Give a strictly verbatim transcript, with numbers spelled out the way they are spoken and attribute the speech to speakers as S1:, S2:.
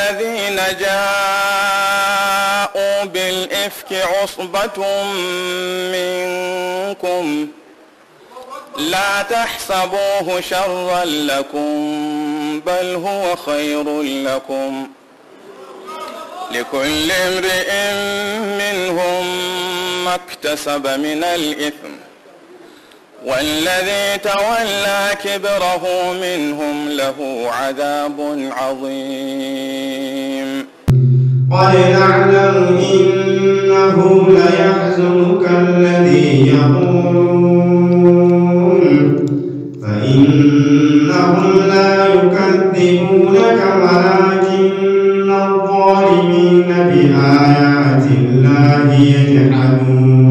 S1: والذين جاءوا بالإفك عصبة منكم لا تحسبوه شرا لكم بل هو خير لكم لكل امرئ منهم ما اكتسب من الإثم والذي تولى كبره منهم له عذاب عظيم.
S2: قد نعلم إنه ليحزنك الذي يقولون فإنهم لا يكذبونك ولكن الظالمين بآيات الله يجحدون